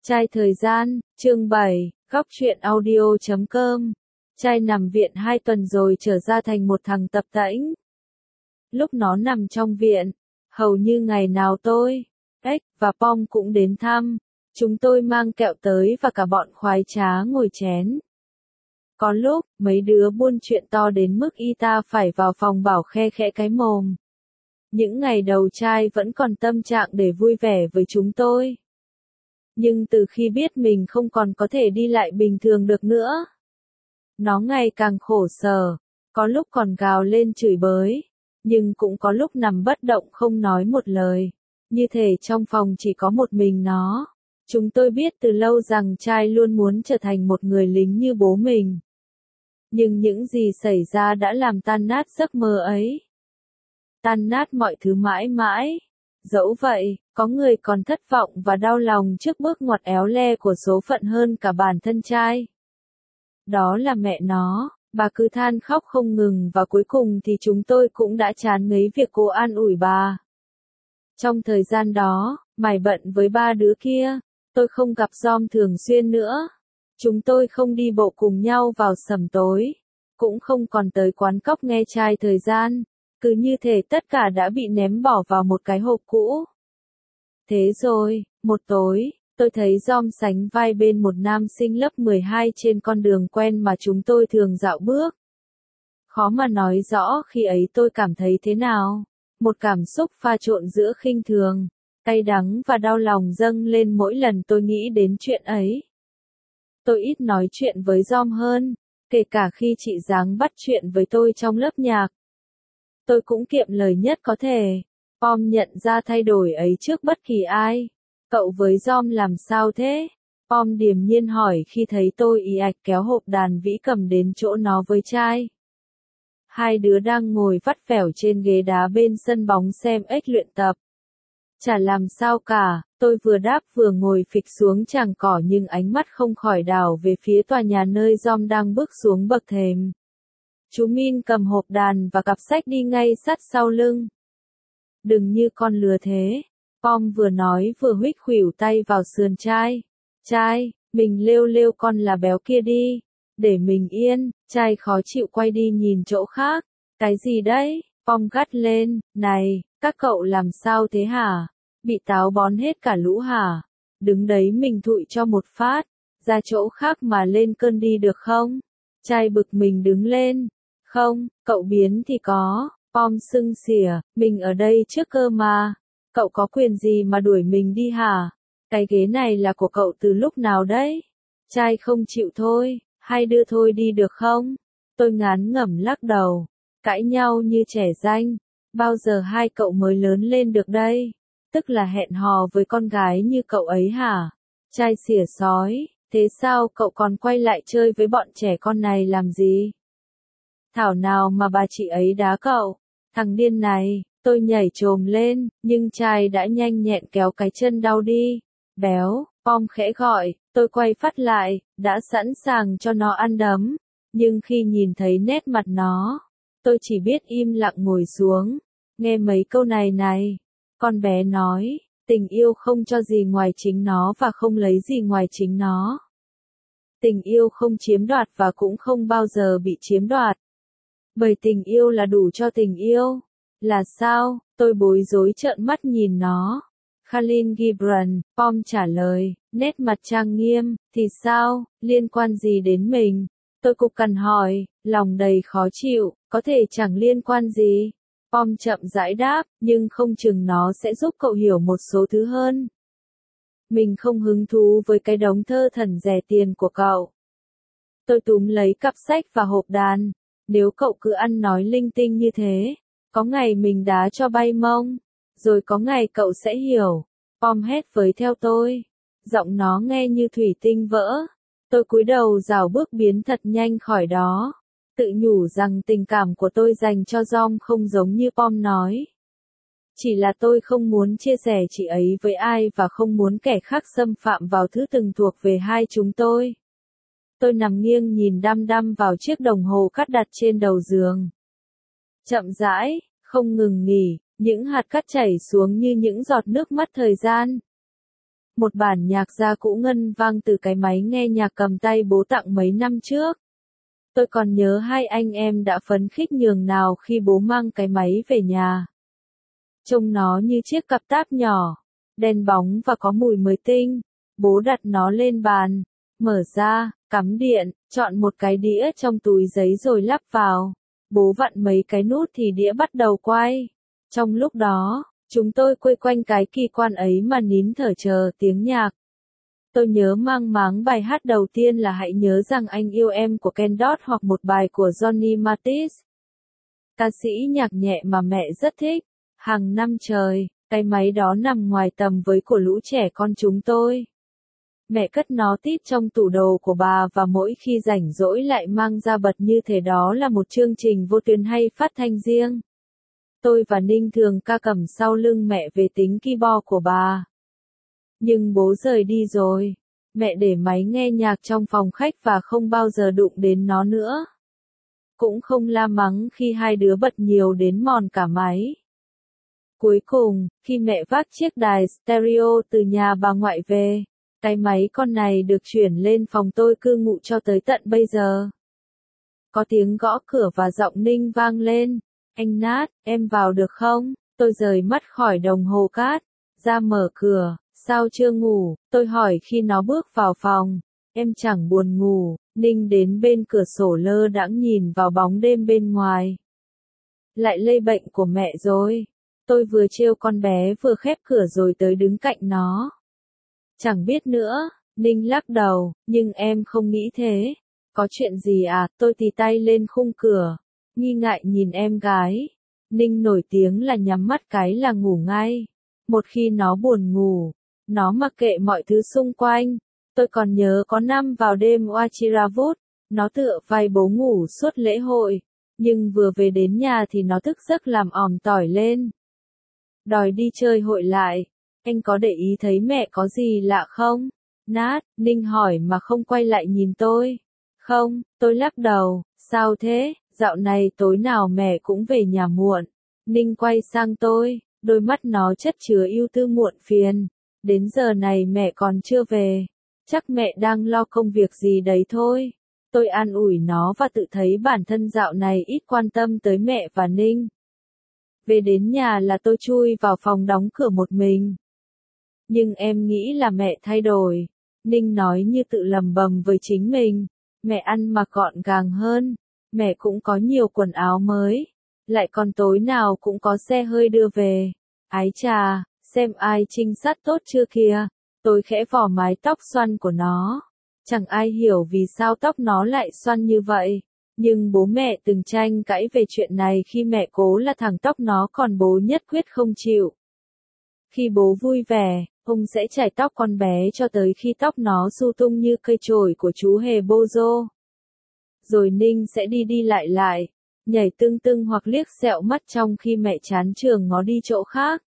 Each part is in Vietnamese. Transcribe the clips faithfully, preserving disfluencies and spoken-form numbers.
Trai thời gian, chương bảy, góc truyện audio chấm com. Trai nằm viện hai tuần rồi trở ra thành một thằng tập tễnh. Lúc nó nằm trong viện, hầu như ngày nào tôi, Ếch và Pom cũng đến thăm. Chúng tôi mang kẹo tới và cả bọn khoái trá ngồi chén. Có lúc, mấy đứa buôn chuyện to đến mức y ta phải vào phòng bảo khe khẽ cái mồm. Những ngày đầu trai vẫn còn tâm trạng để vui vẻ với chúng tôi. Nhưng từ khi biết mình không còn có thể đi lại bình thường được nữa, nó ngày càng khổ sở, có lúc còn gào lên chửi bới, nhưng cũng có lúc nằm bất động không nói một lời, như thể trong phòng chỉ có một mình nó. Chúng tôi biết từ lâu rằng trai luôn muốn trở thành một người lính như bố mình. Nhưng những gì xảy ra đã làm tan nát giấc mơ ấy. Tan nát mọi thứ mãi mãi. Dẫu vậy, có người còn thất vọng và đau lòng trước bước ngoặt éo le của số phận hơn cả bản thân trai. Đó là mẹ nó, bà cứ than khóc không ngừng và cuối cùng thì chúng tôi cũng đã chán ngấy việc cô an ủi bà. Trong thời gian đó, mải bận với ba đứa kia, tôi không gặp Dom thường xuyên nữa. Chúng tôi không đi bộ cùng nhau vào sẩm tối, cũng không còn tới quán cóc nghe trai thời gian. Cứ như thể tất cả đã bị ném bỏ vào một cái hộp cũ. Thế rồi, một tối, tôi thấy Dom sánh vai bên một nam sinh lớp mười hai trên con đường quen mà chúng tôi thường dạo bước. Khó mà nói rõ khi ấy tôi cảm thấy thế nào. Một cảm xúc pha trộn giữa khinh thường, cay đắng và đau lòng dâng lên mỗi lần tôi nghĩ đến chuyện ấy. Tôi ít nói chuyện với Dom hơn, kể cả khi chị Giáng bắt chuyện với tôi trong lớp nhạc. Tôi cũng kiệm lời nhất có thể. Pom nhận ra thay đổi ấy trước bất kỳ ai. Cậu với Dom làm sao thế? Pom điềm nhiên hỏi khi thấy tôi ì ạch kéo hộp đàn vĩ cầm đến chỗ nó với trai. Hai đứa đang ngồi vắt vẻo trên ghế đá bên sân bóng xem ếch luyện tập. Chả làm sao cả, tôi vừa đáp vừa ngồi phịch xuống chàng cỏ nhưng ánh mắt không khỏi đảo về phía tòa nhà nơi Dom đang bước xuống bậc thềm. Chú Min cầm hộp đàn và cặp sách đi ngay sát sau lưng. Đừng như con lừa thế. Pom vừa nói vừa huých khuỷu tay vào sườn trai. Trai, mình lêu lêu con là béo kia đi. Để mình yên. Trai khó chịu quay đi nhìn chỗ khác. Cái gì đấy? Pom gắt lên. Này, các cậu làm sao thế hả? Bị táo bón hết cả lũ hả? Đứng đấy mình thụi cho một phát. Ra chỗ khác mà lên cơn đi được không? Trai bực mình đứng lên. Không, cậu biến thì có. Pom sưng xỉa, mình ở đây trước cơ mà. Cậu có quyền gì mà đuổi mình đi hả? Cái ghế này là của cậu từ lúc nào đấy? Trai không chịu thôi, hai đưa thôi đi được không? Tôi ngán ngẩm lắc đầu, cãi nhau như trẻ ranh. Bao giờ hai cậu mới lớn lên được đây? Tức là hẹn hò với con gái như cậu ấy hả? Trai xỉa sói, thế sao cậu còn quay lại chơi với bọn trẻ con này làm gì? Thảo nào mà bà chị ấy đá cậu. Thằng điên này, tôi nhảy chồm lên, nhưng trai đã nhanh nhẹn kéo cái chân đau đi. Béo, Pom khẽ gọi, tôi quay phát lại, đã sẵn sàng cho nó ăn đấm. Nhưng khi nhìn thấy nét mặt nó, tôi chỉ biết im lặng ngồi xuống. Nghe mấy câu này này, con bé nói, tình yêu không cho gì ngoài chính nó và không lấy gì ngoài chính nó. Tình yêu không chiếm đoạt và cũng không bao giờ bị chiếm đoạt. Bởi tình yêu là đủ cho tình yêu. Là sao? Tôi bối rối trợn mắt nhìn nó. Khalil Gibran, Pom trả lời, nét mặt trang nghiêm, thì sao, liên quan gì đến mình? Tôi cục cằn hỏi, lòng đầy khó chịu, có thể chẳng liên quan gì. Pom chậm rãi đáp, nhưng không chừng nó sẽ giúp cậu hiểu một số thứ hơn. Mình không hứng thú với cái đống thơ thẩn rẻ tiền của cậu. Tôi túm lấy cặp sách và hộp đàn. Nếu cậu cứ ăn nói linh tinh như thế, có ngày mình đá cho bay mông, rồi có ngày cậu sẽ hiểu. Pom hét với theo tôi. Giọng nó nghe như thủy tinh vỡ. Tôi cúi đầu rảo bước biến thật nhanh khỏi đó. Tự nhủ rằng tình cảm của tôi dành cho Dom không giống như Pom nói. Chỉ là tôi không muốn chia sẻ chị ấy với ai và không muốn kẻ khác xâm phạm vào thứ từng thuộc về hai chúng tôi. Tôi nằm nghiêng nhìn đăm đăm vào chiếc đồng hồ cát đặt trên đầu giường. Chậm rãi, không ngừng nghỉ, những hạt cát chảy xuống như những giọt nước mắt thời gian. Một bản nhạc gia cũ ngân vang từ cái máy nghe nhạc cầm tay bố tặng mấy năm trước. Tôi còn nhớ hai anh em đã phấn khích nhường nào khi bố mang cái máy về nhà. Trông nó như chiếc cặp táp nhỏ, đen bóng và có mùi mới tinh. Bố đặt nó lên bàn, mở ra, cắm điện, chọn một cái đĩa trong túi giấy rồi lắp vào. Bố vặn mấy cái nút thì đĩa bắt đầu quay. Trong lúc đó, chúng tôi quây quanh cái kỳ quan ấy mà nín thở chờ tiếng nhạc. Tôi nhớ mang máng bài hát đầu tiên là Hãy nhớ rằng anh yêu em của Ken Dodd hoặc một bài của Johnny Mathis. Ca sĩ nhạc nhẹ mà mẹ rất thích. Hàng năm trời, cái máy đó nằm ngoài tầm với của lũ trẻ con chúng tôi. Mẹ cất nó tít trong tủ đồ của bà và mỗi khi rảnh rỗi lại mang ra bật như thể đó là một chương trình vô tuyến hay phát thanh riêng. Tôi và Ninh thường ca cầm sau lưng mẹ về tính keyboard của bà. Nhưng bố rời đi rồi. Mẹ để máy nghe nhạc trong phòng khách và không bao giờ đụng đến nó nữa. Cũng không la mắng khi hai đứa bật nhiều đến mòn cả máy. Cuối cùng, khi mẹ vác chiếc đài stereo từ nhà bà ngoại về, cái máy con này được chuyển lên phòng tôi cư ngụ cho tới tận bây giờ. Có tiếng gõ cửa và giọng Ninh vang lên. Anh Nát, em vào được không? Tôi rời mắt khỏi đồng hồ cát, ra mở cửa. Sao chưa ngủ? Tôi hỏi khi nó bước vào phòng. Em chẳng buồn ngủ. Ninh đến bên cửa sổ lơ đãng nhìn vào bóng đêm bên ngoài. Lại lây bệnh của mẹ rồi. Tôi vừa trêu con bé vừa khép cửa rồi tới đứng cạnh nó. Chẳng biết nữa. Ninh lắc đầu, nhưng em không nghĩ thế. Có chuyện gì à? Tôi tì tay lên khung cửa, nghi ngại nhìn em gái. Ninh nổi tiếng là nhắm mắt cái là ngủ ngay. Một khi nó buồn ngủ, nó mặc kệ mọi thứ xung quanh. Tôi còn nhớ có năm vào đêm Oachiravut, nó tựa vai bố ngủ suốt lễ hội. Nhưng vừa về đến nhà thì nó thức giấc làm òm tỏi lên. Đòi đi chơi hội lại. Anh có để ý thấy mẹ có gì lạ không? Nát, Ninh hỏi mà không quay lại nhìn tôi. Không, tôi lắc đầu. Sao thế? Dạo này tối nào mẹ cũng về nhà muộn. Ninh quay sang tôi, đôi mắt nó chất chứa ưu tư muộn phiền. Đến giờ này mẹ còn chưa về. Chắc mẹ đang lo công việc gì đấy thôi. Tôi an ủi nó và tự thấy bản thân dạo này ít quan tâm tới mẹ và Ninh. Về đến nhà là tôi chui vào phòng đóng cửa một mình. Nhưng em nghĩ là mẹ thay đổi. Ninh nói như tự lẩm bẩm với chính mình. Mẹ ăn mặc gọn gàng hơn. Mẹ cũng có nhiều quần áo mới. Lại còn tối nào cũng có xe hơi đưa về. Ái chà, xem ai trinh sát tốt chưa kìa. Tôi khẽ vò mái tóc xoăn của nó. Chẳng ai hiểu vì sao tóc nó lại xoăn như vậy. Nhưng bố mẹ từng tranh cãi về chuyện này khi mẹ cố là thẳng tóc nó còn bố nhất quyết không chịu. Khi bố vui vẻ, ông sẽ chải tóc con bé cho tới khi tóc nó xù tung như cây chổi của chú hề Bozo. Rồi Ninh sẽ đi đi lại lại, nhảy tưng tưng hoặc liếc sẹo mắt trong khi mẹ chán trường ngó đi chỗ khác.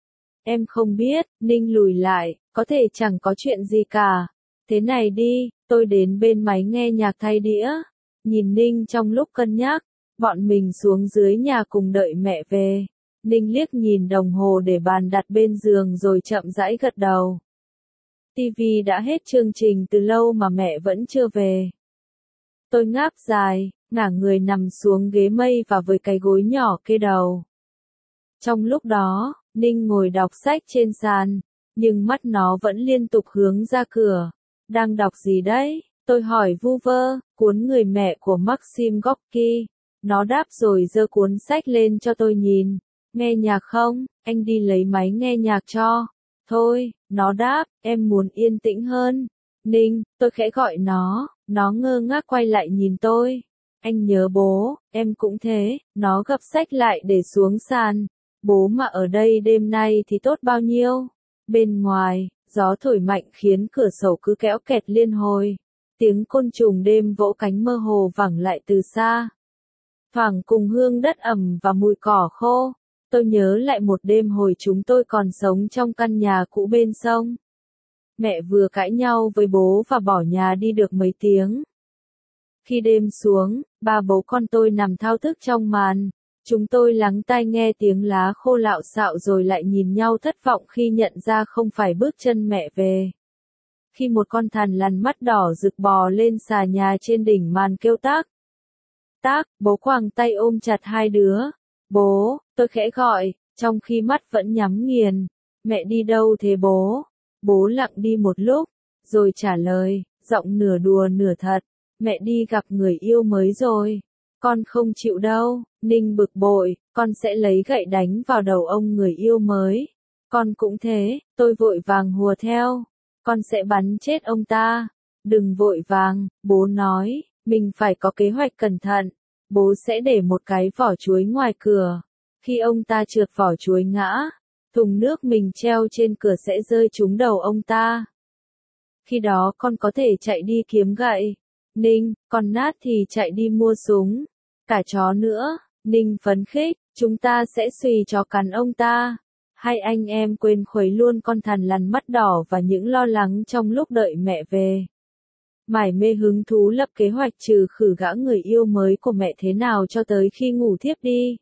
Em không biết, Ninh lùi lại, có thể chẳng có chuyện gì cả. Thế này đi, tôi đến bên máy nghe nhạc thay đĩa. Nhìn Ninh trong lúc cân nhắc, bọn mình xuống dưới nhà cùng đợi mẹ về. Ninh liếc nhìn đồng hồ để bàn đặt bên giường rồi chậm rãi gật đầu. ti vi đã hết chương trình từ lâu mà mẹ vẫn chưa về. Tôi ngáp dài, ngả người nằm xuống ghế mây và với cái gối nhỏ kê đầu. Trong lúc đó, Ninh ngồi đọc sách trên sàn, nhưng mắt nó vẫn liên tục hướng ra cửa. Đang đọc gì đấy? Tôi hỏi vu vơ, cuốn Người mẹ của Maxim Gorky. Nó đáp rồi giơ cuốn sách lên cho tôi nhìn. Nghe nhạc không? Anh đi lấy máy nghe nhạc cho. Thôi, nó đáp, em muốn yên tĩnh hơn. Ninh, tôi khẽ gọi nó, nó ngơ ngác quay lại nhìn tôi. Anh nhớ bố, em cũng thế. Nó gập sách lại để xuống sàn. Bố mà ở đây đêm nay thì tốt bao nhiêu. Bên ngoài, gió thổi mạnh khiến cửa sổ cứ kéo kẹt liên hồi. Tiếng côn trùng đêm vỗ cánh mơ hồ vẳng lại từ xa. Thoảng cùng hương đất ẩm và mùi cỏ khô. Tôi nhớ lại một đêm hồi chúng tôi còn sống trong căn nhà cũ bên sông. Mẹ vừa cãi nhau với bố và bỏ nhà đi được mấy tiếng. Khi đêm xuống, ba bố con tôi nằm thao thức trong màn. Chúng tôi lắng tai nghe tiếng lá khô lạo xạo rồi lại nhìn nhau thất vọng khi nhận ra không phải bước chân mẹ về. Khi một con thằn lằn mắt đỏ rực bò lên xà nhà trên đỉnh màn kêu tác. Tác, bố quàng tay ôm chặt hai đứa. Bố, tôi khẽ gọi, trong khi mắt vẫn nhắm nghiền. Mẹ đi đâu thế bố? Bố lặng đi một lúc, rồi trả lời, giọng nửa đùa nửa thật. Mẹ đi gặp người yêu mới rồi. Con không chịu đâu. Ninh bực bội, con sẽ lấy gậy đánh vào đầu ông người yêu mới. Con cũng thế, tôi vội vàng hùa theo. Con sẽ bắn chết ông ta. Đừng vội vàng, bố nói, mình phải có kế hoạch cẩn thận. Bố sẽ để một cái vỏ chuối ngoài cửa. Khi ông ta trượt vỏ chuối ngã, thùng nước mình treo trên cửa sẽ rơi trúng đầu ông ta. Khi đó con có thể chạy đi kiếm gậy. Ninh, còn Nát thì chạy đi mua súng. Cả chó nữa. Ninh phấn khích, chúng ta sẽ xùy chó cắn ông ta. Hai anh em quên khuấy luôn con thằn lằn mắt đỏ và những lo lắng trong lúc đợi mẹ về. Mải mê hứng thú lập kế hoạch trừ khử gã người yêu mới của mẹ thế nào cho tới khi ngủ thiếp đi.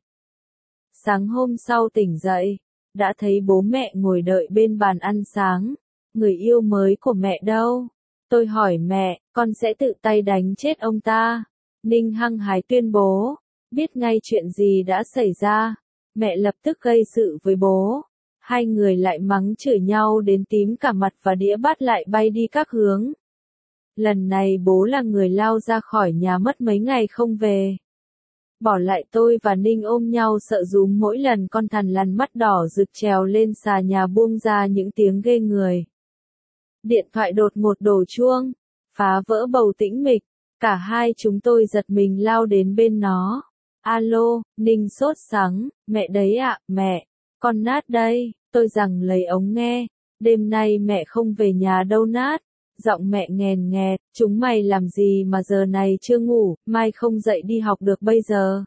Sáng hôm sau tỉnh dậy, đã thấy bố mẹ ngồi đợi bên bàn ăn sáng. Người yêu mới của mẹ đâu? Tôi hỏi mẹ, con sẽ tự tay đánh chết ông ta. Ninh hăng hái tuyên bố, biết ngay chuyện gì đã xảy ra. Mẹ lập tức gây sự với bố. Hai người lại mắng chửi nhau đến tím cả mặt và đĩa bát lại bay đi các hướng. Lần này bố là người lao ra khỏi nhà mất mấy ngày không về. Bỏ lại tôi và Ninh ôm nhau sợ rúm mỗi lần con thằn lằn mắt đỏ rực trèo lên xà nhà buông ra những tiếng ghê người. Điện thoại đột ngột đổ chuông, phá vỡ bầu tĩnh mịch. Cả hai chúng tôi giật mình lao đến bên nó. Alo, Ninh sốt sắng, mẹ đấy ạ, mẹ, con Nát đây, tôi rằng lấy ống nghe, đêm nay mẹ không về nhà đâu Nát. Giọng mẹ nghèn nghẹt, chúng mày làm gì mà giờ này chưa ngủ, mai không dậy đi học được bây giờ.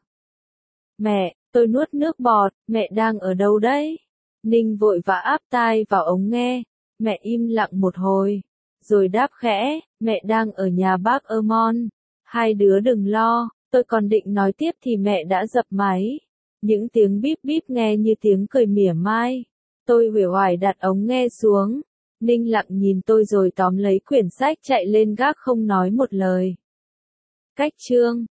Mẹ, tôi nuốt nước bọt, mẹ đang ở đâu đấy? Ninh vội vã áp tai vào ống nghe, mẹ im lặng một hồi, rồi đáp khẽ, mẹ đang ở nhà bác Ermon. Hai đứa đừng lo, tôi còn định nói tiếp thì mẹ đã dập máy. Những tiếng bíp bíp nghe như tiếng cười mỉa mai. Tôi uể oải đặt ống nghe xuống. Ninh lặng nhìn tôi rồi tóm lấy quyển sách chạy lên gác không nói một lời. Cách chương